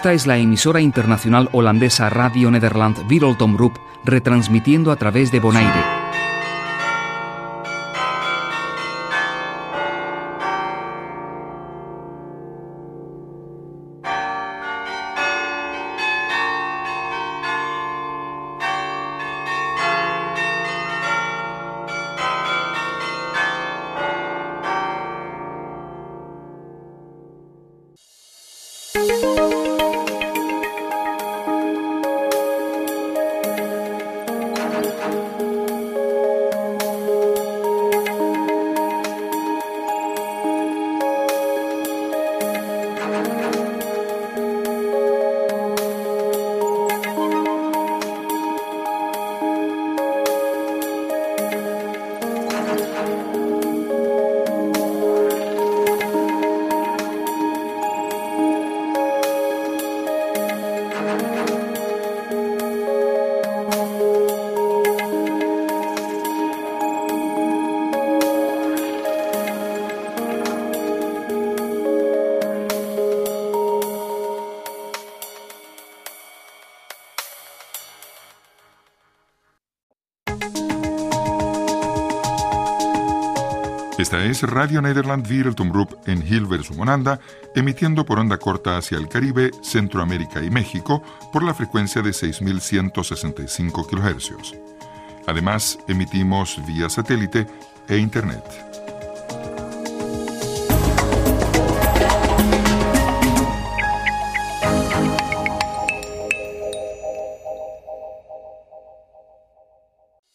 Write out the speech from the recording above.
Esta es la emisora internacional holandesa Radio Nederland Wereldtomroep, retransmitiendo a través de Bonaire. Esta es Radio Nederland Wereldtomroep en Hilversum, Holanda, emitiendo por onda corta hacia el Caribe, Centroamérica y México por la frecuencia de 6.165 kHz. Además, emitimos vía satélite e Internet.